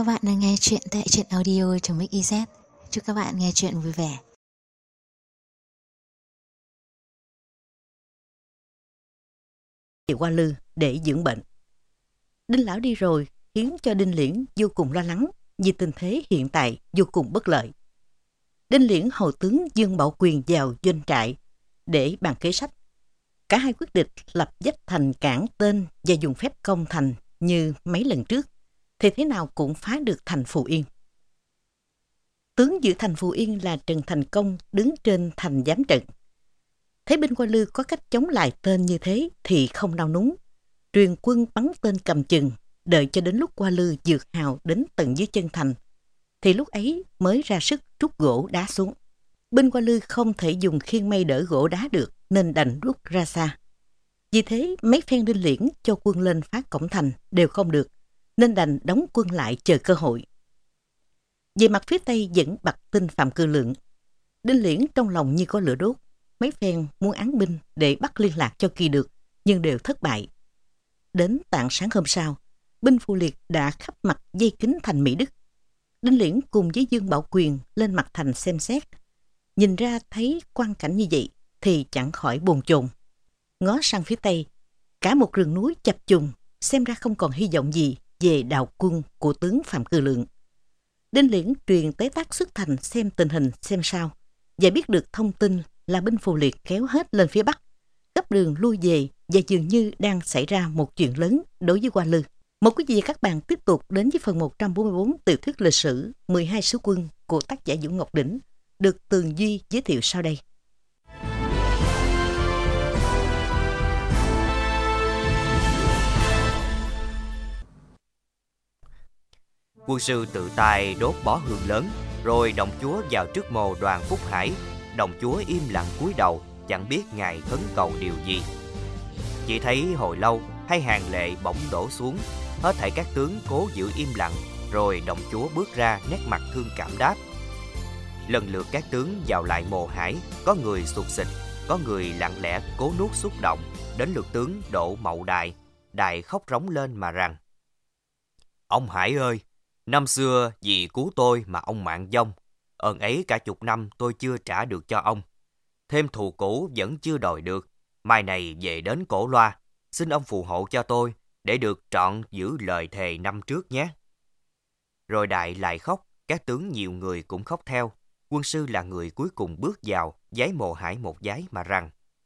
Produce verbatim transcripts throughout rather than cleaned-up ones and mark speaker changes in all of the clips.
Speaker 1: Các bạn đang nghe chuyện tại truyện audio.mix.iz. Chúc các bạn nghe chuyện vui vẻ.
Speaker 2: Qua Lư để dưỡng bệnh. Đinh lão đi rồi khiến cho Đinh Liễn vô cùng lo lắng vì tình thế hiện tại vô cùng bất lợi. Đinh Liễn hầu tướng Dương Bảo Quyền vào doanh trại để bàn kế sách. Cả hai quyết định lập dách thành cản tên và dùng phép công thành như mấy lần trước, thì thế nào cũng phá được thành Phù Yên. Tướng giữ thành Phù Yên là Trần Thành Công đứng trên thành giám trận. Thấy binh Qua Lư có cách chống lại tên như thế thì không nao núng, truyền quân bắn tên cầm chừng, đợi cho đến lúc Qua Lư dược hào đến tận dưới chân thành, thì lúc ấy mới ra sức trút gỗ đá xuống. Binh Qua Lư không thể dùng khiên mây đỡ gỗ đá được nên đành rút ra xa. Vì thế mấy phen Đinh Liễn cho quân lên phá cổng thành đều không được, nên đành đóng quân lại chờ cơ hội. Về mặt phía Tây vẫn bặt tin Phạm Cư Lượng. Đinh Liễn trong lòng như có lửa đốt, mấy phen muốn án binh để bắt liên lạc cho kỳ được, nhưng đều thất bại. Đến tạng sáng hôm sau, binh Phù Liệt đã khắp mặt dây kín thành Mỹ Đức. Đinh Liễn cùng với Dương Bảo Quyền lên mặt thành xem xét. Nhìn ra thấy quang cảnh như vậy thì chẳng khỏi bồn chồn. Ngó sang phía Tây, cả một rừng núi chập trùng, xem ra không còn hy vọng gì về đào quân của tướng Phạm Cư Lượng. Đinh Liễn truyền tế tác xuất thành xem tình hình xem sao, và biết được thông tin là binh Phù Liệt kéo hết lên phía Bắc, gấp đường lui về, và dường như đang xảy ra một chuyện lớn đối với Qua Lư. Mời quý vị và các bạn tiếp tục đến với phần một trăm bốn mươi bốn tiểu thuyết lịch sử mười hai sứ quân của tác giả Vũ Ngọc Đỉnh, được Tường Duy giới thiệu sau đây.
Speaker 3: Quân sư tự tay đốt bó hương lớn, rồi động chúa vào trước mồ Đoàn Phúc Hải. Đồng chúa im lặng cúi đầu, chẳng biết ngài khấn cầu điều gì. Chỉ thấy hồi lâu hai hàng lệ bỗng đổ xuống. Hết thảy các tướng cố giữ im lặng, rồi đồng chúa bước ra, nét mặt thương cảm đáp. Lần lượt các tướng vào lại mồ Hải, có người sụt sịt, có người lặng lẽ cố nuốt xúc động. Đến lượt tướng Đỗ Mậu Đài, Đài khóc rống lên mà rằng: Ông Hải ơi, năm xưa vì cứu tôi mà ông mạng vong, ơn ấy cả chục năm tôi chưa trả được cho ông. Thêm thù cũ vẫn chưa đòi được, mai này về đến Cổ Loa, xin ông phù hộ cho tôi để được trọn giữ lời thề năm trước nhé. Rồi Đại lại khóc, các tướng nhiều người cũng khóc theo. Quân sư là người cuối cùng bước vào, vái mồ Hải một vái mà rằng: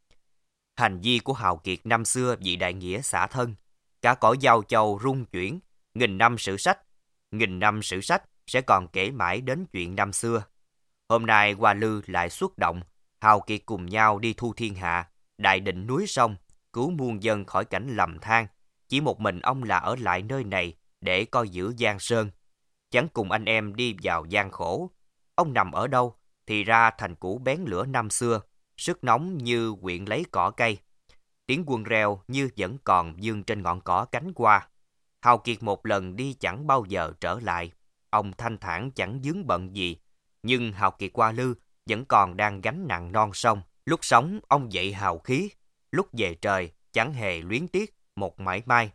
Speaker 3: Hành vi của hào kiệt năm xưa vì đại nghĩa xả thân, cả cõi Giao Châu rung chuyển, nghìn năm sử sách, nghìn năm sử sách sẽ còn kể mãi đến chuyện năm xưa. Hôm nay Hoa Lư lại xuất động, hào kiệt cùng nhau đi thu thiên hạ, đại định núi sông, cứu muôn dân khỏi cảnh lầm than. Chỉ một mình ông là ở lại nơi này để coi giữ Giang Sơn, chẳng cùng anh em đi vào gian khổ. Ông nằm ở đâu thì ra thành cũ bén lửa năm xưa, sức nóng như quyện lấy cỏ cây. Tiếng quân reo như vẫn còn dương trên ngọn cỏ cánh hoa. Hào kiệt một lần đi chẳng bao giờ trở lại. Ông thanh thản chẳng vướng bận gì, nhưng hào kiệt Hoa Lư vẫn còn đang gánh nặng non sông. Lúc sống ông dậy hào khí, lúc về trời chẳng hề luyến tiếc một mảy may.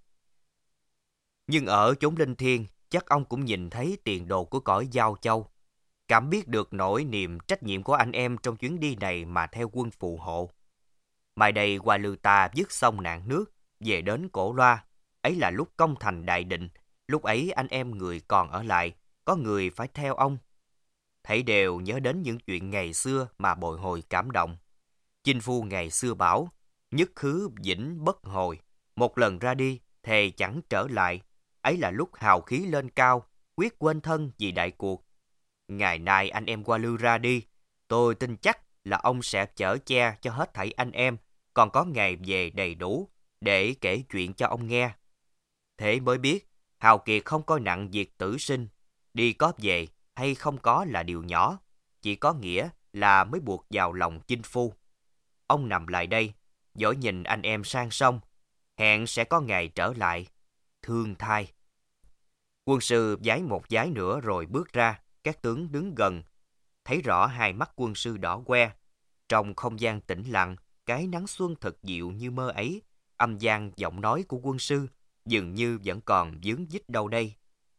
Speaker 3: Nhưng ở chốn linh thiêng, chắc ông cũng nhìn thấy tiền đồ của cõi Giao Châu, cảm biết được nỗi niềm trách nhiệm của anh em trong chuyến đi này mà theo quân phù hộ. Mai đây Hoa Lư ta dứt xong nạn nước, về đến Cổ Loa. Ấy là lúc công thành đại định, lúc ấy anh em người còn ở lại, có người phải theo ông. Thảy đều nhớ đến những chuyện ngày xưa mà bồi hồi cảm động. Chinh phu ngày xưa bảo, nhất khứ vĩnh bất hồi, một lần ra đi, thề chẳng trở lại. Ấy là lúc hào khí lên cao, quyết quên thân vì đại cuộc. Ngày nay anh em Hoa Lư ra đi, tôi tin chắc là ông sẽ chở che cho hết thảy anh em, còn có ngày về đầy đủ để kể chuyện cho ông nghe. Thế mới biết, hào kiệt không coi nặng việc tử sinh, đi có về hay không có là điều nhỏ, chỉ có nghĩa là mới buộc vào lòng chinh phu. Ông nằm lại đây, dõi nhìn anh em sang sông, hẹn sẽ có ngày trở lại, thương thai. Quân sư vái một vái nữa rồi bước ra, các tướng đứng gần, thấy rõ hai mắt quân sư đỏ que. Trong không gian tĩnh lặng, cái nắng xuân thật dịu như mơ ấy, âm vang giọng nói của quân sư dường như vẫn còn vướng vít đâu đây,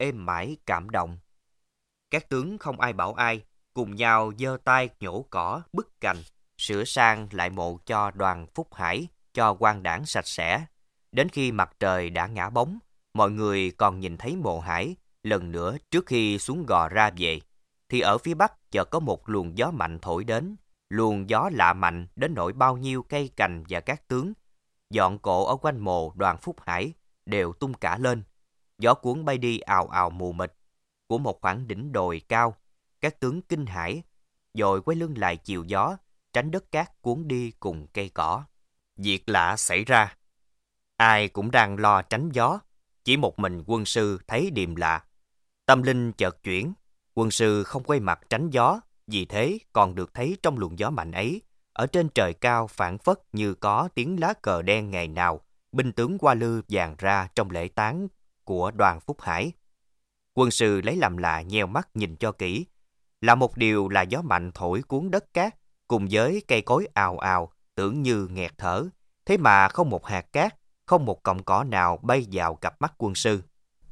Speaker 3: êm mãi cảm động. Các tướng không ai bảo ai, cùng nhau giơ tay nhổ cỏ, bứt cành, sửa sang lại mộ cho Đoàn Phúc Hải, cho quan đảng sạch sẽ. Đến khi mặt trời đã ngã bóng, mọi người còn nhìn thấy mộ Hải lần nữa trước khi xuống gò ra về, thì ở phía bắc chợt có một luồng gió mạnh thổi đến. Luồng gió lạ mạnh đến nỗi bao nhiêu cây cành và các tướng dọn cộ ở quanh mộ Đoàn Phúc Hải đều tung cả lên. Gió cuốn bay đi ào ào mù mịt. Của một khoảng đỉnh đồi cao, các tướng kinh hãi, rồi quay lưng lại chiều gió, tránh đất cát cuốn đi cùng cây cỏ. Việc lạ xảy ra. Ai cũng đang lo tránh gió, chỉ một mình quân sư thấy điềm lạ. Tâm linh chợt chuyển, quân sư không quay mặt tránh gió, vì thế còn được thấy trong luồng gió mạnh ấy, ở trên trời cao phảng phất như có tiếng lá cờ đen ngày nào binh tướng qua lư dàn ra trong lễ táng của Đoàn Phúc Hải. Quân sư lấy làm lạ nheo mắt nhìn cho kỹ, là một điều là gió mạnh thổi cuốn đất cát cùng với cây cối ào ào, tưởng như nghẹt thở, thế mà không một hạt cát, không một cọng cỏ nào bay vào cặp mắt quân sư.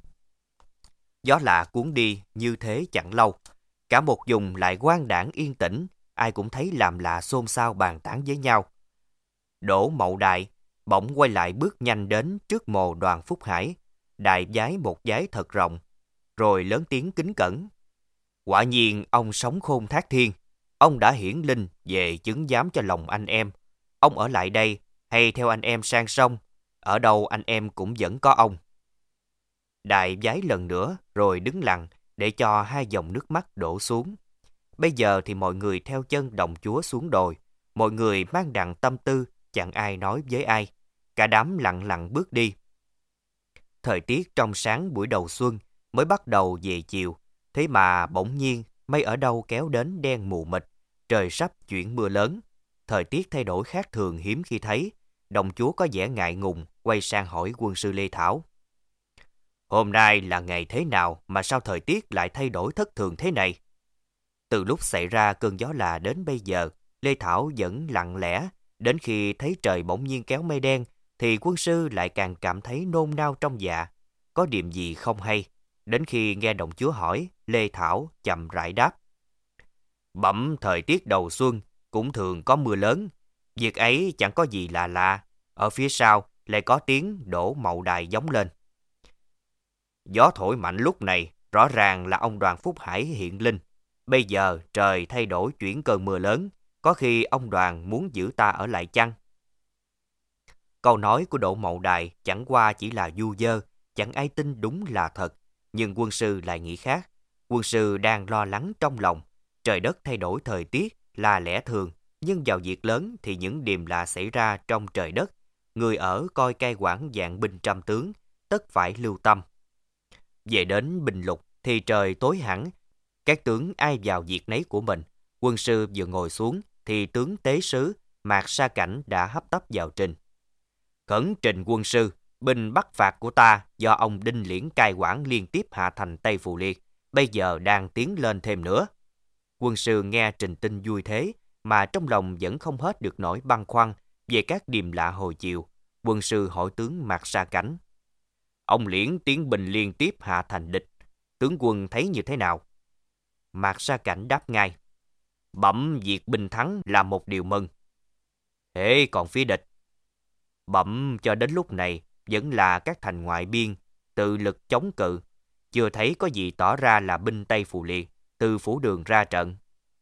Speaker 3: Gió lạ cuốn đi như thế chẳng lâu, cả một vùng lại quang đãng yên tĩnh, ai cũng thấy làm lạ xôn xao bàn tán với nhau. Đỗ Mậu Đại bỗng quay lại bước nhanh đến trước mồ Đoàn Phúc Hải, đại vái một vái thật rộng, rồi lớn tiếng kính cẩn. Quả nhiên ông sống khôn thác thiên, ông đã hiển linh về chứng giám cho lòng anh em. Ông ở lại đây hay theo anh em sang sông, ở đâu anh em cũng vẫn có ông. Đại vái lần nữa rồi đứng lặng để cho hai dòng nước mắt đổ xuống. Bây giờ thì mọi người theo chân đồng chúa xuống đồi, mọi người mang đặng tâm tư, chẳng ai nói với ai, cả đám lặng lặng bước đi. Thời tiết trong sáng buổi đầu xuân mới bắt đầu về chiều, thế mà bỗng nhiên mây ở đâu kéo đến đen mù mịt, trời sắp chuyển mưa lớn. Thời tiết thay đổi khác thường hiếm khi thấy, đồng chúa có vẻ ngại ngùng, quay sang hỏi quân sư Lê Thảo. Hôm nay là ngày thế nào mà sao thời tiết lại thay đổi thất thường thế này? Từ lúc xảy ra cơn gió lạ đến bây giờ, Lê Thảo vẫn lặng lẽ, đến khi thấy trời bỗng nhiên kéo mây đen, thì quân sư lại càng cảm thấy nôn nao trong dạ, có điểm gì không hay. Đến khi nghe đồng chúa hỏi, Lê Thảo chậm rãi đáp. Bẩm thời tiết đầu xuân cũng thường có mưa lớn, việc ấy chẳng có gì lạ lạ. Ở phía sau lại có tiếng Đỗ Mậu Đại gióng lên. Gió thổi mạnh lúc này, rõ ràng là ông Đoàn Phúc Hải hiện linh. Bây giờ trời thay đổi chuyển cơn mưa lớn, có khi ông Đoàn muốn giữ ta ở lại chăng? Câu nói của Đỗ Mậu Đại chẳng qua chỉ là du dơ, chẳng ai tin đúng là thật. Nhưng quân sư lại nghĩ khác. Quân sư đang lo lắng trong lòng. Trời đất thay đổi thời tiết là lẽ thường, nhưng vào việc lớn thì những điềm lạ xảy ra trong trời đất, người ở coi cai quản vạn binh trăm tướng, tất phải lưu tâm. Về đến Bình Lục thì trời tối hẳn, các tướng ai vào việc nấy của mình. Quân sư vừa ngồi xuống thì tướng tế sứ Mạc Sa Cảnh đã hấp tấp vào trình. Khẩn trình quân sư, binh bắt phạt của ta do ông Đinh Liễn cai quản liên tiếp hạ thành Tây Phù Liệt, bây giờ đang tiến lên thêm nữa. Quân sư nghe trình tin vui thế mà trong lòng vẫn không hết được nỗi băn khoăn về các điềm lạ hồi chiều. Quân sư hỏi tướng Mạc Sa Cảnh. Ông Liễn tiến binh liên tiếp hạ thành địch, tướng quân thấy như thế nào? Mạc Sa Cảnh đáp ngay. Bẩm việc binh thắng là một điều mừng. Thế còn phía địch? Bẩm cho đến lúc này vẫn là các thành ngoại biên tự lực chống cự, chưa thấy có gì tỏ ra là binh Tây Phù Liệt từ phủ đường ra trận.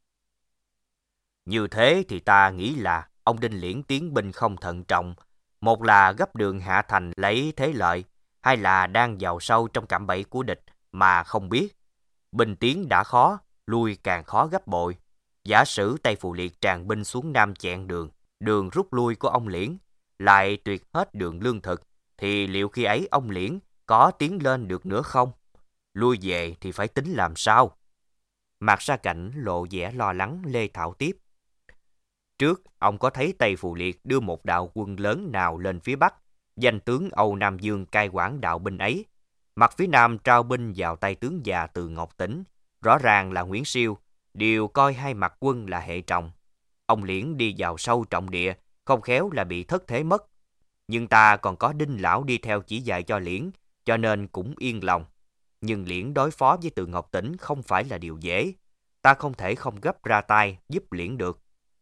Speaker 3: Như thế thì ta nghĩ là ông Đinh Liễn tiến binh không thận trọng, một là gấp đường hạ thành lấy thế lợi, hai là đang vào sâu trong cạm bẫy của địch mà không biết. Binh tiến đã khó, lui càng khó gấp bội. Giả sử Tây Phù Liệt tràn binh xuống Nam chẹn đường, đường rút lui của ông Liễn lại tuyệt hết đường lương thực, thì liệu khi ấy ông Liễn có tiến lên được nữa không? Lui về thì phải tính làm sao? Mạc Sa Cảnh lộ vẻ lo lắng Lê Thảo tiếp. Trước, ông có thấy Tây Phù Liệt đưa một đạo quân lớn nào lên phía Bắc, danh tướng Âu Nam Dương cai quản đạo binh ấy. Mặt phía Nam trao binh vào tay tướng già từ Ngọc Tỉnh, rõ ràng là Nguyễn Siêu, đều coi hai mặt quân là hệ trọng. Ông Liễn đi vào sâu trọng địa, không khéo là bị thất thế mất. Nhưng ta còn có Đinh Lão đi theo chỉ dạy cho Liễn, cho nên cũng yên lòng. nhưng Liễn đối phó với Từ Ngọc Tỉnh không phải là điều dễ. Ta không thể không gấp ra tay giúp Liễn được.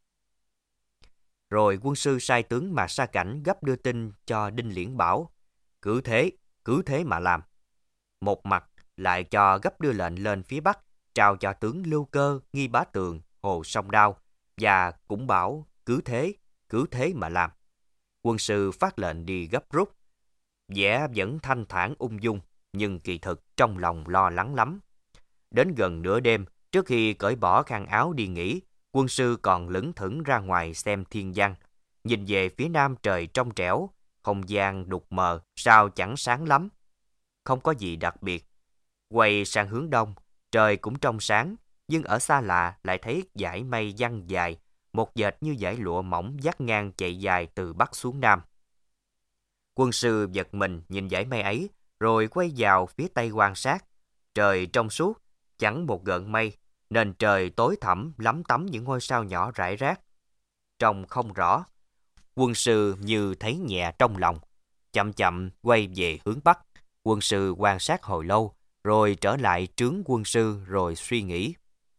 Speaker 3: Rồi quân sư sai tướng Mạc Sa Cảnh gấp đưa tin cho Đinh Liễn bảo, cứ thế, cứ thế mà làm. Một mặt lại cho gấp đưa lệnh lên phía Bắc, trao cho tướng Lưu Cơ, Nghi Bá Tường, Hồ Song Đao, và cũng bảo cứ thế, cứ thế mà làm. Quân sư phát lệnh đi gấp rút, vẻ vẫn thanh thản ung dung, nhưng kỳ thực trong lòng lo lắng lắm. Đến gần nửa đêm, trước khi cởi bỏ khăn áo đi nghỉ, quân sư còn lững thững ra ngoài xem thiên văn. Nhìn về phía nam trời trong trẻo, không gian đục mờ, sao chẳng sáng lắm. Không có gì đặc biệt. Quay sang hướng đông, trời cũng trong sáng, nhưng ở xa lạ lại thấy dải mây giăng dài, một dệt như dải lụa mỏng vắt ngang chạy dài từ bắc xuống nam. Quân sư giật mình nhìn dải mây ấy, rồi quay vào phía tây quan sát. Trời trong suốt, chẳng một gợn mây, nền trời tối thẳm lắm tắm những ngôi sao nhỏ rải rác. Trông không rõ, quân sư như thấy nhẹ trong lòng. Chậm chậm quay về hướng bắc, quân sư quan sát hồi lâu, rồi trở lại trướng quân sư rồi suy nghĩ.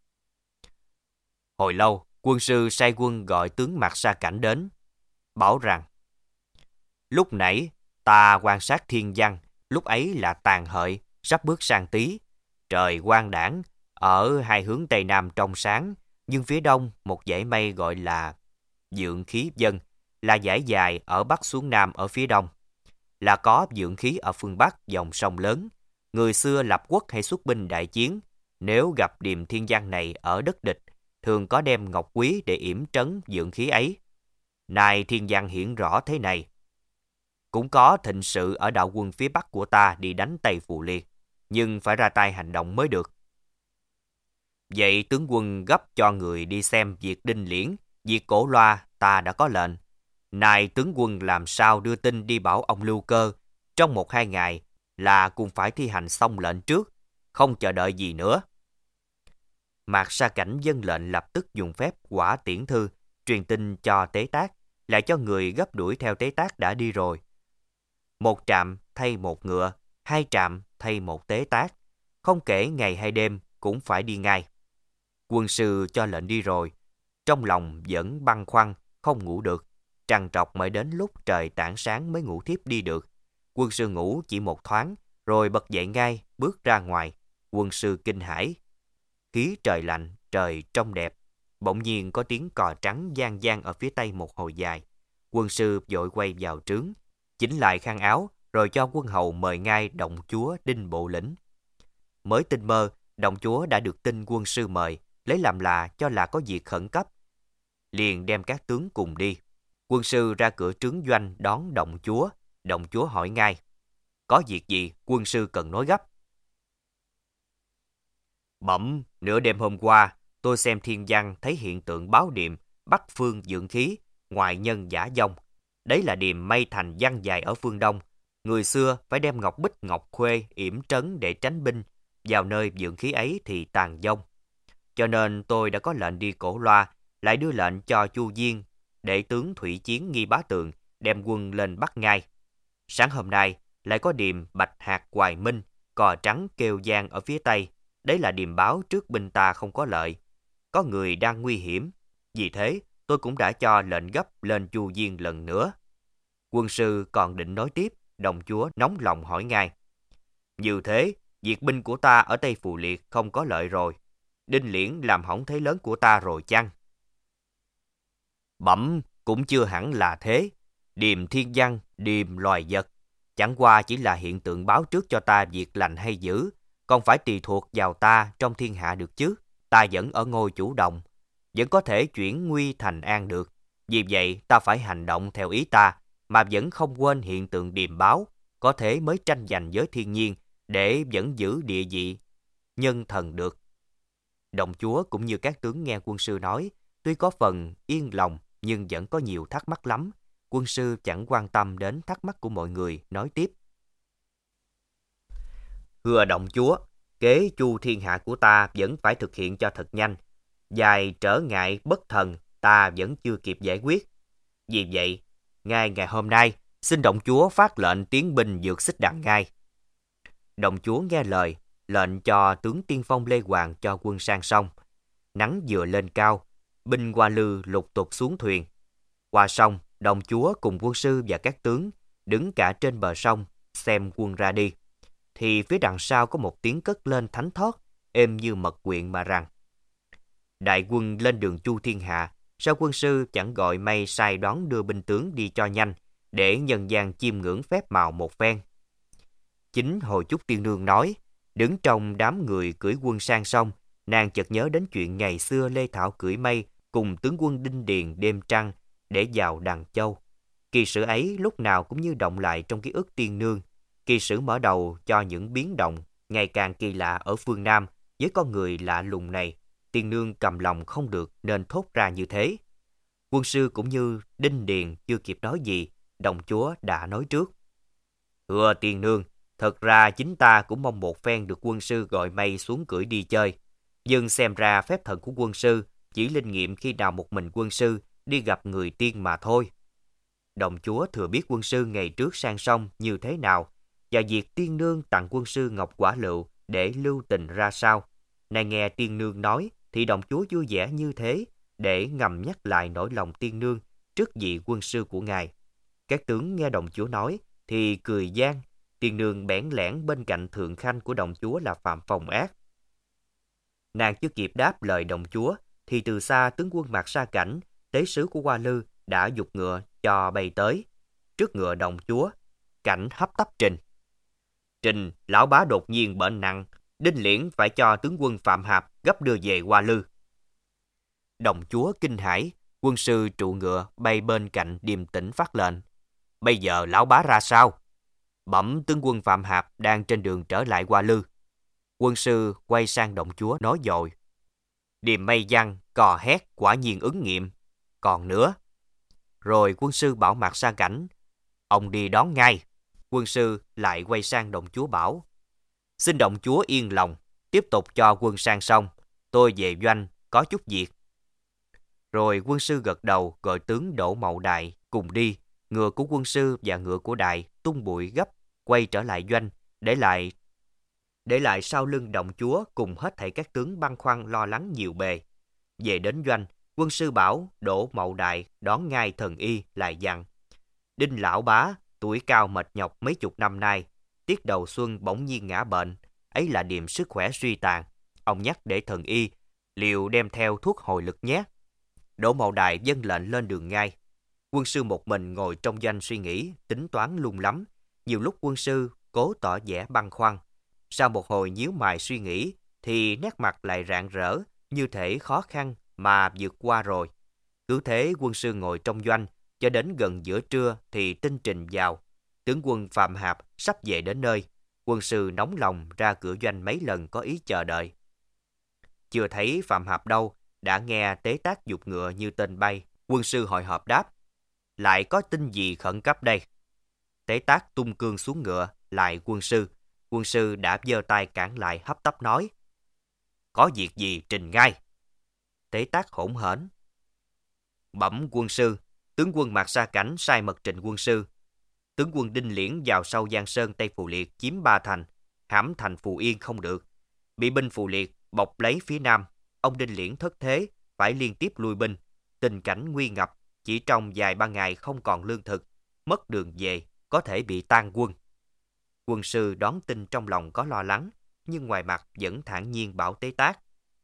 Speaker 3: Hồi lâu, quân sư sai quân gọi tướng Mạc Sa Cảnh đến, bảo rằng: lúc nãy ta quan sát thiên văn, lúc ấy là tàn hợi, sắp bước sang Tý. Trời quang đãng, ở hai hướng tây nam trong sáng, nhưng phía đông một dải mây gọi là vượng khí vân, là dải dài ở bắc xuống nam ở phía đông. Là có vượng khí ở phương bắc dòng sông lớn. Người xưa lập quốc hay xuất binh đại chiến, nếu gặp điềm thiên văn này ở đất địch, thường có đem ngọc quý để yểm trấn vượng khí ấy. Nay thiên văn hiển rõ thế này. Cũng có thịnh sự ở đạo quân phía bắc của ta đi đánh Tây Phù Liệt, nhưng phải ra tay hành động mới được. Vậy tướng quân gấp cho người đi xem việc Đinh Liễn, việc Cổ Loa ta đã có lệnh. Nay tướng quân làm sao đưa tin đi bảo ông Lưu Cơ, trong một hai ngày là cũng phải thi hành xong lệnh trước, không chờ đợi gì nữa. Mạc Sa Cảnh vâng lệnh, lập tức dùng phép quả tiễn thư, truyền tin cho Tế Tác, lại cho người gấp đuổi theo Tế Tác đã đi rồi. Một trạm thay một ngựa, hai trạm thay một Tế Tác, không kể ngày hay đêm cũng phải đi ngay. Quân sư cho lệnh đi rồi, trong lòng vẫn băn khoăn, không ngủ được, trằn trọc mãi đến lúc trời tảng sáng mới ngủ thiếp đi được. Quân sư ngủ chỉ một thoáng, rồi bật dậy ngay, bước ra ngoài. Quân sư kinh hãi. Khí trời lạnh, trời trông đẹp. Bỗng nhiên có tiếng cò trắng vang vang ở phía tây một hồi dài. Quân sư vội quay vào trướng, chỉnh lại khăn áo, rồi cho quân hầu mời ngay động chúa Đinh Bộ Lĩnh. Mới tinh mơ, động chúa đã được tin quân sư mời, lấy làm lạ cho là có việc khẩn cấp. Liền đem các tướng cùng đi. Quân sư ra cửa trướng doanh đón động chúa. Động chúa hỏi ngay: có việc gì quân sư cần nói gấp? Bẩm, nửa đêm hôm qua, tôi xem thiên văn thấy hiện tượng báo điềm, bắc phương vượng khí, ngoại nhân giả dông. Đấy là điềm mây thành giăng dài ở phương đông. Người xưa phải đem ngọc bích ngọc khuê yểm trấn để tránh binh, vào nơi vượng khí ấy thì tàn dông. Cho nên tôi đã có lệnh đi Cổ Loa, lại đưa lệnh cho Chu Diên, để tướng thủy chiến Nghi Bá Tường đem quân lên bắt ngay. Sáng hôm nay lại có điềm bạch hạt hoài minh, cò trắng kêu vang ở phía tây. Đấy là điềm báo trước binh ta không có lợi, có người đang nguy hiểm. Vì thế tôi cũng đã cho lệnh gấp lên Chu Diên lần nữa. Quân sư còn định nói tiếp, đồng chúa nóng lòng hỏi ngay: như thế, việc binh của ta ở Tây Phù Liệt không có lợi rồi. Đinh Liễn làm hỏng thế lớn của ta rồi chăng? Bẩm, cũng chưa hẳn là thế. Điềm thiên văn, điềm loài vật, chẳng qua chỉ là hiện tượng báo trước cho ta việc lành hay dữ, còn phải tùy thuộc vào ta trong thiên hạ được chứ. Ta vẫn ở ngôi chủ động, vẫn có thể chuyển nguy thành an được. Vì vậy ta phải hành động theo ý ta, mà vẫn không quên hiện tượng điềm báo, có thể mới tranh giành với thiên nhiên, để vẫn giữ địa vị nhân thần được. Động chúa cũng như các tướng nghe quân sư nói, tuy có phần yên lòng nhưng vẫn có nhiều thắc mắc lắm. Quân sư chẳng quan tâm đến thắc mắc của mọi người, nói tiếp: thưa động chúa, kế chu thiên hạ của ta vẫn phải thực hiện cho thật nhanh. Vài trở ngại bất thần ta vẫn chưa kịp giải quyết. Vì vậy, ngay ngày hôm nay, xin động chúa phát lệnh tiến binh dược xích đặng ngay. Động chúa nghe lời, lệnh cho tướng tiên phong Lê Hoàng cho quân sang sông. Nắng vừa lên cao, binh Hoa Lư lục tục xuống thuyền. Qua sông, đồng chúa cùng quân sư và các tướng đứng cả trên bờ sông xem quân ra đi. Thì phía đằng sau có một tiếng cất lên thánh thót, êm như mật quyện mà rằng: đại quân lên đường chu thiên hạ, sao quân sư chẳng gọi may sai đón đưa binh tướng đi cho nhanh, để nhân gian chiêm ngưỡng phép màu một phen. Chính Hồi Chúc Tiên Nương nói, đứng trong đám người cưỡi quân sang sông, nàng chợt nhớ đến chuyện ngày xưa Lê Thảo cưỡi mây cùng tướng quân Đinh Điền đêm trăng để vào Đằng Châu. Kỳ sử ấy lúc nào cũng như động lại trong ký ức Tiên Nương. Kỳ sử mở đầu cho những biến động ngày càng kỳ lạ ở phương Nam với con người lạ lùng này. Tiên Nương cầm lòng không được nên thốt ra như thế. Quân sư cũng như Đinh Điền chưa kịp nói gì, đồng chúa đã nói trước: thưa Tiên Nương, thật ra chính ta cũng mong một phen được quân sư gọi mây xuống cưỡi đi chơi. Nhưng xem ra phép thần của quân sư chỉ linh nghiệm khi nào một mình quân sư đi gặp người tiên mà thôi. Đồng chúa thừa biết quân sư ngày trước sang sông như thế nào, và việc Tiên Nương tặng quân sư ngọc quả lựu để lưu tình ra sao. Này nghe Tiên Nương nói thì đồng chúa vui vẻ như thế, để ngầm nhắc lại nỗi lòng Tiên Nương trước vị quân sư của ngài. Các tướng nghe đồng chúa nói thì cười gian. Tiên Nương bẽn lẽn bên cạnh thượng khanh của đồng chúa là Phạm Phòng Ác. Nàng chưa kịp đáp lời đồng chúa thì từ xa tướng quân Mạc Sa Cảnh, tế sứ của Hoa Lư, đã giục ngựa cho bay tới. Trước ngựa đồng chúa, Cảnh hấp tấp trình: trình, lão bá đột nhiên bệnh nặng, Đinh Liễn phải cho tướng quân Phạm Hạp gấp đưa về Hoa Lư. Đồng chúa kinh hãi, quân sư trụ ngựa bay bên cạnh điềm tĩnh phát lệnh: bây giờ lão bá ra sao? Bẩm tướng quân Phạm Hạp đang trên đường trở lại Hoa Lư. Quân sư quay sang đồng chúa nói dội: điềm mây giăng, cò hét quả nhiên ứng nghiệm. Còn nữa. Rồi quân sư bảo Mạc Sa Cảnh: ông đi đón ngay. Quân sư lại quay sang đồng chúa bảo: xin đồng chúa yên lòng, tiếp tục cho quân sang sông, tôi về doanh có chút việc. Rồi quân sư gật đầu gọi tướng Đỗ Mậu Đại cùng đi. Ngựa của quân sư và ngựa của Đại tung bụi gấp quay trở lại doanh, để lại để lại sau lưng đồng chúa cùng hết thảy các tướng băn khoăn lo lắng nhiều bề. Về đến doanh, quân sư bảo Đỗ Mậu Đại đón ngay thần y, lại dặn: Đinh lão bá tuổi cao mệt nhọc mấy chục năm nay, tiết đầu xuân bỗng nhiên ngã bệnh, ấy là điểm sức khỏe suy tàn. Ông nhắc để thần y liệu đem theo thuốc hồi lực nhé. Đỗ Mậu Đại vâng lệnh lên đường ngay. Quân sư một mình ngồi trong doanh suy nghĩ, tính toán lung lắm. Nhiều lúc quân sư cố tỏ vẻ băn khoăn. Sau một hồi nhíu mày suy nghĩ, thì nét mặt lại rạng rỡ, như thể khó khăn mà vượt qua rồi. Cứ thế quân sư ngồi trong doanh, cho đến gần giữa trưa thì tin trình vào. Tướng quân Phạm Hạp sắp về đến nơi. Quân sư nóng lòng ra cửa doanh mấy lần có ý chờ đợi. Chưa thấy Phạm Hạp đâu, đã nghe tế tác giục ngựa như tên bay. Quân sư hội họp đáp: lại có tin gì khẩn cấp đây? Tế tác tung cương xuống ngựa, lại quân sư. Quân sư đã giơ tay cản lại, hấp tấp nói: có việc gì trình ngay. Tế tác hỗn hển: bẩm quân sư, tướng quân Mạc Sa Cảnh sai mật trình quân sư. Tướng quân Đinh Liễn vào sâu Giang Sơn Tây Phù Liệt chiếm ba thành, hãm thành Phù Yên không được, bị binh Phù Liệt bọc lấy phía nam. Ông Đinh Liễn thất thế, phải liên tiếp lui binh, tình cảnh nguy ngập, chỉ trong vài ba ngày không còn lương thực, mất đường về, có thể bị tan quân. Quân sư đón tin trong lòng có lo lắng, nhưng ngoài mặt vẫn thản nhiên bảo tế tác: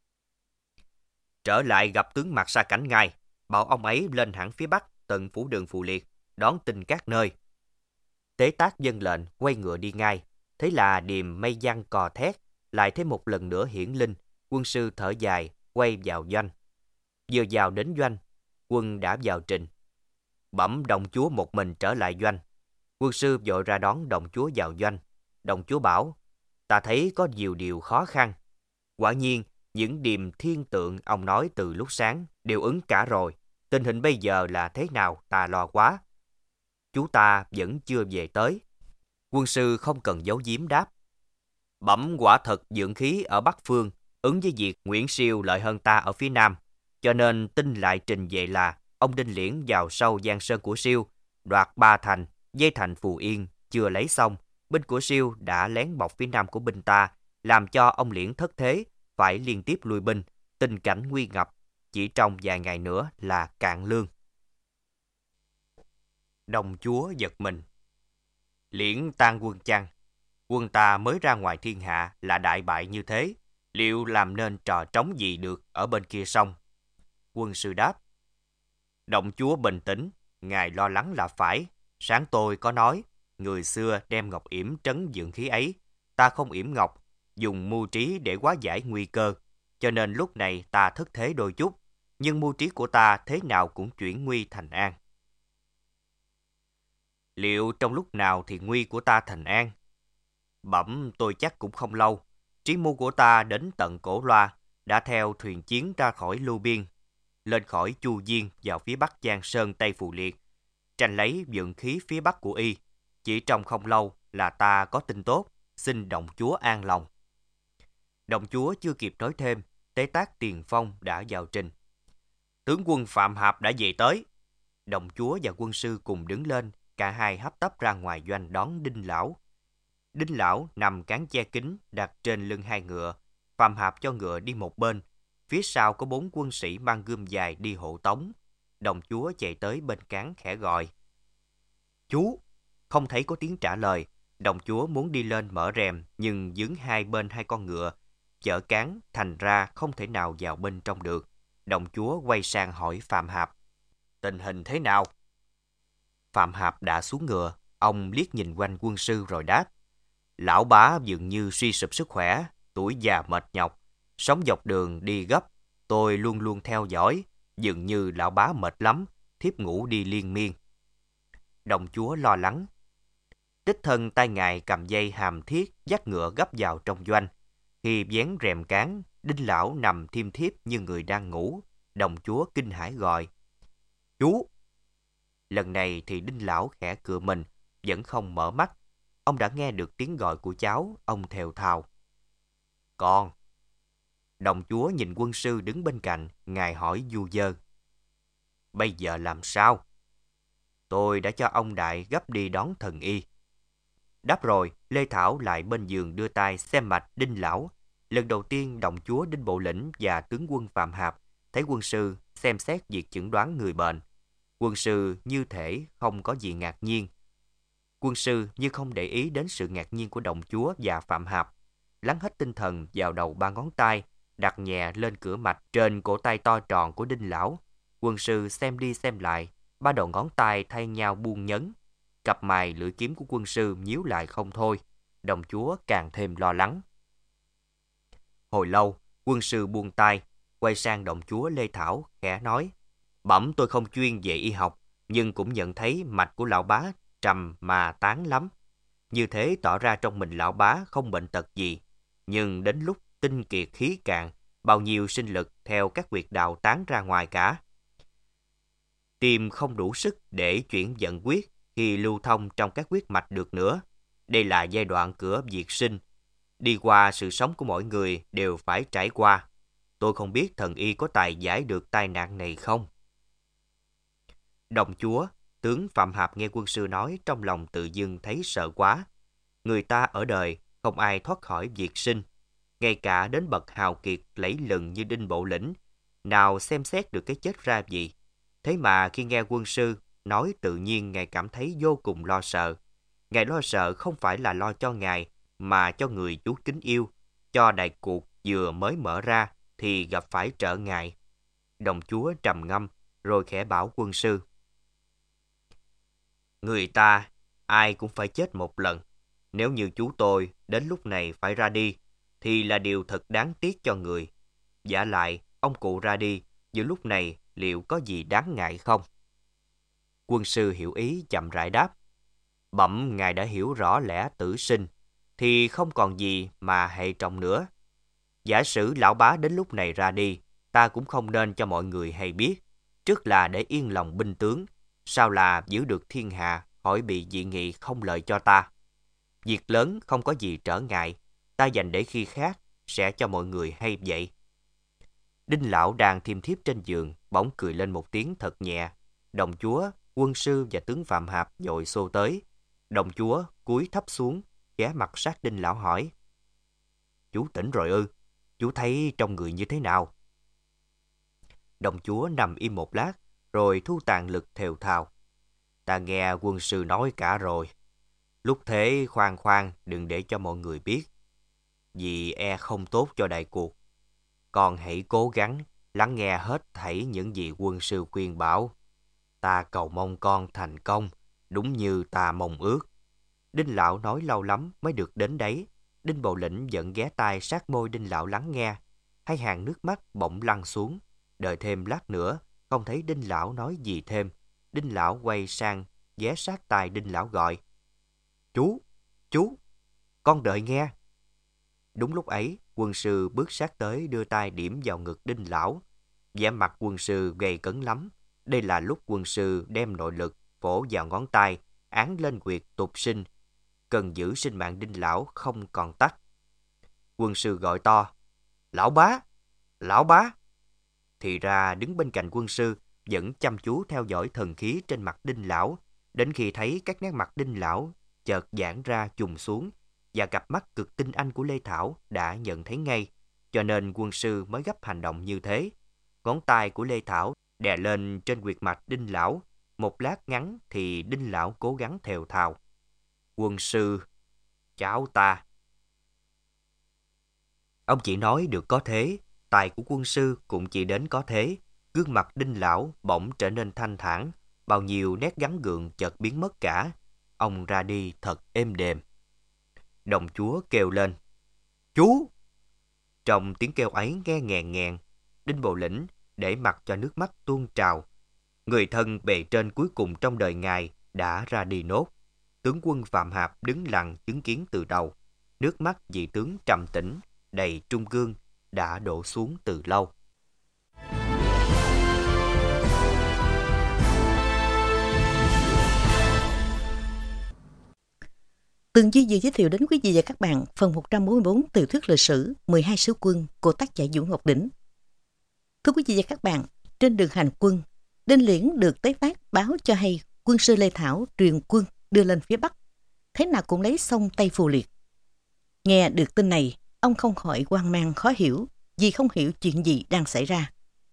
Speaker 3: trở lại gặp tướng Mạc Sa Cảnh ngay, bảo ông ấy lên hẳn phía bắc tận phủ đường Phù Liệt, đón tin các nơi. Tế tác vâng lệnh, quay ngựa đi ngay. Thế là điềm mây giăng cò thét lại thêm một lần nữa hiển linh. Quân sư thở dài, quay vào doanh. Vừa vào đến doanh, quân đã vào trình: bẩm đồng chúa một mình trở lại doanh. Quân sư vội ra đón đồng chúa vào doanh. Đồng chúa bảo: ta thấy có nhiều điều khó khăn. Quả nhiên những điềm thiên tượng ông nói từ lúc sáng đều ứng cả rồi. Tình hình bây giờ là thế nào ta lo quá. Chú ta vẫn chưa về tới. Quân sư không cần giấu giếm đáp: bẩm quả thật dưỡng khí ở Bắc Phương ứng với việc Nguyễn Siêu lợi hơn ta ở phía Nam, cho nên tin lại trình về là ông Đinh Liễn vào sâu Giang Sơn của Siêu, đoạt ba thành, dây thành Phù Yên chưa lấy xong, binh của Siêu đã lén bọc phía nam của binh ta, làm cho ông Liễn thất thế, phải liên tiếp lui binh, tình cảnh nguy ngập, chỉ trong vài ngày nữa là cạn lương. Đồng chúa giật mình. Liễn tan quân chăng? Quân ta mới ra ngoài thiên hạ là đại bại như thế, liệu làm nên trò trống gì được ở bên kia sông? Quân sư đáp. Đồng chúa bình tĩnh, ngài lo lắng là phải. Sáng tôi có nói, người xưa đem ngọc yểm trấn dưỡng khí ấy. Ta không yểm ngọc, dùng mưu trí để hóa giải nguy cơ. Cho nên lúc này ta thất thế đôi chút, nhưng mưu trí của ta thế nào cũng chuyển nguy thành an. Liệu trong lúc nào thì nguy của ta thành an? Bẩm tôi chắc cũng không lâu. Trí mưu của ta đến tận Cổ Loa, đã theo thuyền chiến ra khỏi Lưu Biên, lên khỏi Chu Diên vào phía bắc Giang Sơn Tây Phù Liệt, tranh lấy vượng khí phía bắc của y. Chỉ trong không lâu là ta có tin tốt, xin đồng chúa an lòng. Đồng chúa chưa kịp nói thêm, Tế Tác Tiền Phong đã vào trình. Tướng quân Phạm Hạp đã về tới. Đồng chúa và quân sư cùng đứng lên, cả hai hấp tấp ra ngoài doanh đón Đinh lão. Đinh lão nằm cán che kính đặt trên lưng hai ngựa, Phạm Hạp cho ngựa đi một bên, phía sau có bốn quân sĩ mang gươm dài đi hộ tống. Đồng chúa chạy tới bên cán khẽ gọi. Chú! Không thấy có tiếng trả lời. Đồng chúa muốn đi lên mở rèm, nhưng dướng hai bên hai con ngựa chở cán, thành ra không thể nào vào bên trong được. Đồng chúa quay sang hỏi Phạm Hạp. Tình hình thế nào? Phạm Hạp đã xuống ngựa, ông liếc nhìn quanh quân sư rồi đáp. Lão bá dường như suy sụp sức khỏe, tuổi già mệt nhọc, sống dọc đường đi gấp, tôi luôn luôn theo dõi, dường như lão bá mệt lắm, thiếp ngủ đi liên miên. Đồng chúa lo lắng. Đích thân tay ngài cầm dây hàm thiết dắt ngựa gấp vào trong doanh. Khi vén rèm cán, Đinh lão nằm thiêm thiếp như người đang ngủ. Đồng chúa kinh hãi gọi. Chú! Lần này thì Đinh lão khẽ cựa mình, vẫn không mở mắt. Ông đã nghe được tiếng gọi của cháu, ông thều thào. Con! Đồng chúa nhìn quân sư đứng bên cạnh, ngài hỏi du dơ. Bây giờ làm sao? Tôi đã cho ông đại gấp đi đón thần y. Đáp rồi, Lê Thảo lại bên giường đưa tay xem mạch Đinh lão. Lần đầu tiên đồng chúa Đinh Bộ Lĩnh và tướng quân Phạm Hạp thấy quân sư xem xét việc chẩn đoán người bệnh. Quân sư như thể không có gì ngạc nhiên. Quân sư như không để ý đến sự ngạc nhiên của đồng chúa và Phạm Hạp. Lắng hết tinh thần vào đầu ba ngón tay, đặt nhẹ lên cửa mạch trên cổ tay to tròn của Đinh lão. Quân sư xem đi xem lại, ba đầu ngón tay thay nhau buông nhấn. Cặp mày lưỡi kiếm của quân sư nhíu lại không thôi. Đồng chúa càng thêm lo lắng. Hồi lâu, quân sư buông tay, quay sang đồng chúa Lê Thảo, khẽ nói. Bẩm tôi không chuyên về y học, nhưng cũng nhận thấy mạch của lão bá trầm mà tán lắm. Như thế tỏ ra trong mình lão bá không bệnh tật gì. Nhưng đến lúc tinh kiệt khí cạn, bao nhiêu sinh lực theo các huyệt đạo tán ra ngoài cả. Tim không đủ sức để chuyển vận huyết khi lưu thông trong các huyết mạch được nữa. Đây là giai đoạn cửa diệt sinh. Đi qua sự sống của mỗi người đều phải trải qua. Tôi không biết thần y có tài giải được tai nạn này không? Đồng chúa, tướng Phạm Hạp nghe quân sư nói trong lòng tự dưng thấy sợ quá. Người ta ở đời không ai thoát khỏi diệt sinh. Ngay cả đến bậc hào kiệt lẫy lừng như Đinh Bộ Lĩnh, nào xem xét được cái chết ra gì. Thế mà khi nghe quân sư nói tự nhiên ngài cảm thấy vô cùng lo sợ. Ngài lo sợ không phải là lo cho ngài, mà cho người chú kính yêu, cho đại cuộc vừa mới mở ra thì gặp phải trở ngại. Đồng chúa trầm ngâm, rồi khẽ bảo quân sư. Người ta, ai cũng phải chết một lần. Nếu như chú tôi đến lúc này phải ra đi, thì là điều thật đáng tiếc cho người. Vả lại, ông cụ ra đi, giữa lúc này liệu có gì đáng ngại không? Quân sư hiểu ý chậm rãi đáp. Bẩm ngài đã hiểu rõ lẽ tử sinh, thì không còn gì mà hệ trọng nữa. Giả sử lão bá đến lúc này ra đi, ta cũng không nên cho mọi người hay biết. Trước là để yên lòng binh tướng, sau là giữ được thiên hạ khỏi bị dị nghị không lợi cho ta. Việc lớn không có gì trở ngại, ta dành để khi khác sẽ cho mọi người hay vậy. Đinh lão đang thiêm thiếp trên giường, bỗng cười lên một tiếng thật nhẹ. Đồng chúa, quân sư và tướng Phạm Hạp vội xô tới. Đồng chúa cúi thấp xuống, ghé mặt sát Đinh lão hỏi. chú tỉnh rồi ư? Chú thấy trong người như thế nào? Đồng chúa nằm im một lát, rồi thu tàn lực thều thào. Ta nghe quân sư nói cả rồi. Lúc thế khoan khoan đừng để cho mọi người biết, vì e không tốt cho đại cuộc. Con hãy cố gắng lắng nghe hết thảy những gì quân sư khuyên bảo. Ta cầu mong con thành công, đúng như ta mong ước. Đinh lão nói lâu lắm mới được đến đấy. Đinh Bộ Lĩnh vẫn ghé tai sát môi Đinh lão lắng nghe. Hai hàng nước mắt bỗng lăn xuống. Đợi thêm lát nữa, không thấy Đinh lão nói gì thêm. Đinh lão quay sang, ghé sát tai Đinh lão gọi. Chú, chú, con đợi nghe. Đúng lúc ấy, quân sư bước sát tới đưa tay điểm vào ngực Đinh lão. Vẻ mặt quân sư gay cấn lắm. Đây là lúc quân sư đem nội lực vỗ vào ngón tay, án lên quyệt tục sinh, cần giữ sinh mạng Đinh lão không còn tắc. Quân sư gọi to, lão bá, lão bá. Thì ra đứng bên cạnh quân sư vẫn chăm chú theo dõi thần khí trên mặt Đinh lão, đến khi thấy các nét mặt Đinh lão chợt giãn ra trùng xuống, và cặp mắt cực tinh anh của Lê Thảo đã nhận thấy ngay, cho nên quân sư mới gấp hành động như thế. Ngón tay của Lê Thảo đè lên trên huyệt mạch Đinh lão, một lát ngắn thì Đinh lão cố gắng thều thào. Quân sư, cháu ta. Ông chỉ nói được có thế, tài của quân sư cũng chỉ đến có thế. Gương mặt Đinh lão bỗng trở nên thanh thản, bao nhiêu nét gắn gượng chợt biến mất cả. Ông ra đi thật êm đềm. Đồng chúa kêu lên, chú! Trong tiếng kêu ấy nghe nghẹn nghẹn, Đinh Bộ Lĩnh để mặc cho nước mắt tuôn trào. Người thân bề trên cuối cùng trong đời ngài đã ra đi nốt. Tướng quân Phạm Hạp đứng lặng chứng kiến từ đầu. Nước mắt vị tướng trầm tĩnh, đầy trung gương đã đổ xuống từ lâu.
Speaker 2: Tường Duy vừa giới thiệu đến quý vị và các bạn phần một trăm bốn mươi bốn tiểu thuyết lịch sử mười hai sứ quân của tác giả Vũ Ngọc Đỉnh. Thưa quý vị và các bạn, trên đường hành quân, Đinh Liễn được Tế Phát báo cho hay quân sư Lê Thảo truyền quân đưa lên phía Bắc, thế nào cũng lấy xong Tây Phù Liệt. Nghe được tin này, ông không khỏi hoang mang khó hiểu, vì không hiểu chuyện gì đang xảy ra.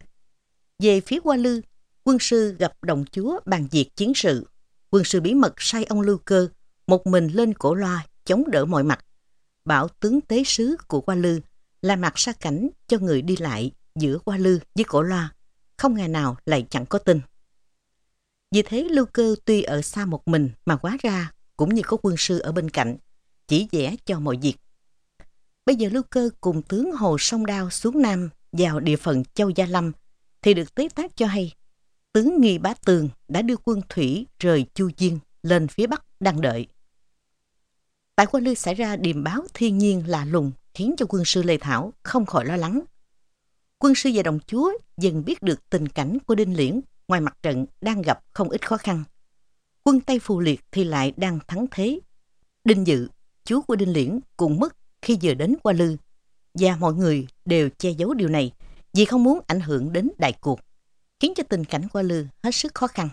Speaker 2: Về phía Hoa Lư, quân sư gặp đồng chúa bàn việc chiến sự. Quân sư bí mật sai ông Lưu Cơ một mình lên cổ loa chống đỡ mọi mặt, bảo tướng tế sứ của Hoa Lư là mặt sa cảnh cho người đi lại giữa Hoa Lư với cổ loa, không ngày nào lại chẳng có tin. Vì thế Lưu Cơ tuy ở xa một mình mà hóa ra cũng như có quân sư ở bên cạnh, chỉ vẽ cho mọi việc. Bây giờ Lưu Cơ cùng tướng Hồ Song Đao xuống Nam vào địa phận Châu Gia Lâm thì được Tế Tác cho hay tướng Nghi Bá Tường đã đưa quân thủy rời Chu Diên lên phía Bắc đang đợi. Tại Hoa Lư xảy ra điềm báo thiên nhiên lạ lùng khiến cho quân sư Lê Thảo không khỏi lo lắng. Quân sư và đồng chúa dần biết được tình cảnh của Đinh Liễn ngoài mặt trận đang gặp không ít khó khăn. Quân Tây Phù Liệt thì lại đang thắng thế. Đinh Dự, chú của Đinh Liễn cũng mất khi vừa đến Hoa Lư, và mọi người đều che giấu điều này vì không muốn ảnh hưởng đến đại cuộc, khiến cho tình cảnh Hoa Lư hết sức khó khăn.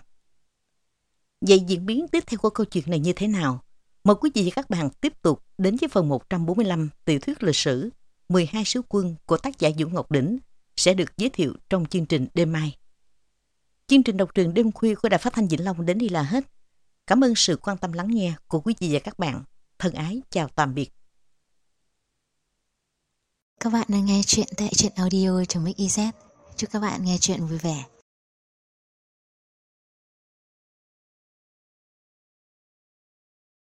Speaker 2: Vậy diễn biến tiếp theo của câu chuyện này như thế nào? Mời quý vị và các bạn tiếp tục đến với phần một trăm bốn mươi lăm tiểu thuyết lịch sử mười hai sứ quân của tác giả Vũ Ngọc Đỉnh sẽ được giới thiệu trong chương trình đêm mai. Chương trình đọc truyện đêm khuya của Đài Phát thanh Vĩnh Long đến đây là hết. Cảm ơn sự quan tâm lắng nghe của quý vị và các bạn. Thân ái chào tạm biệt.
Speaker 1: Các bạn đang nghe chuyện tại truyện audio chấm ích i zét. Chúc các bạn nghe chuyện vui vẻ.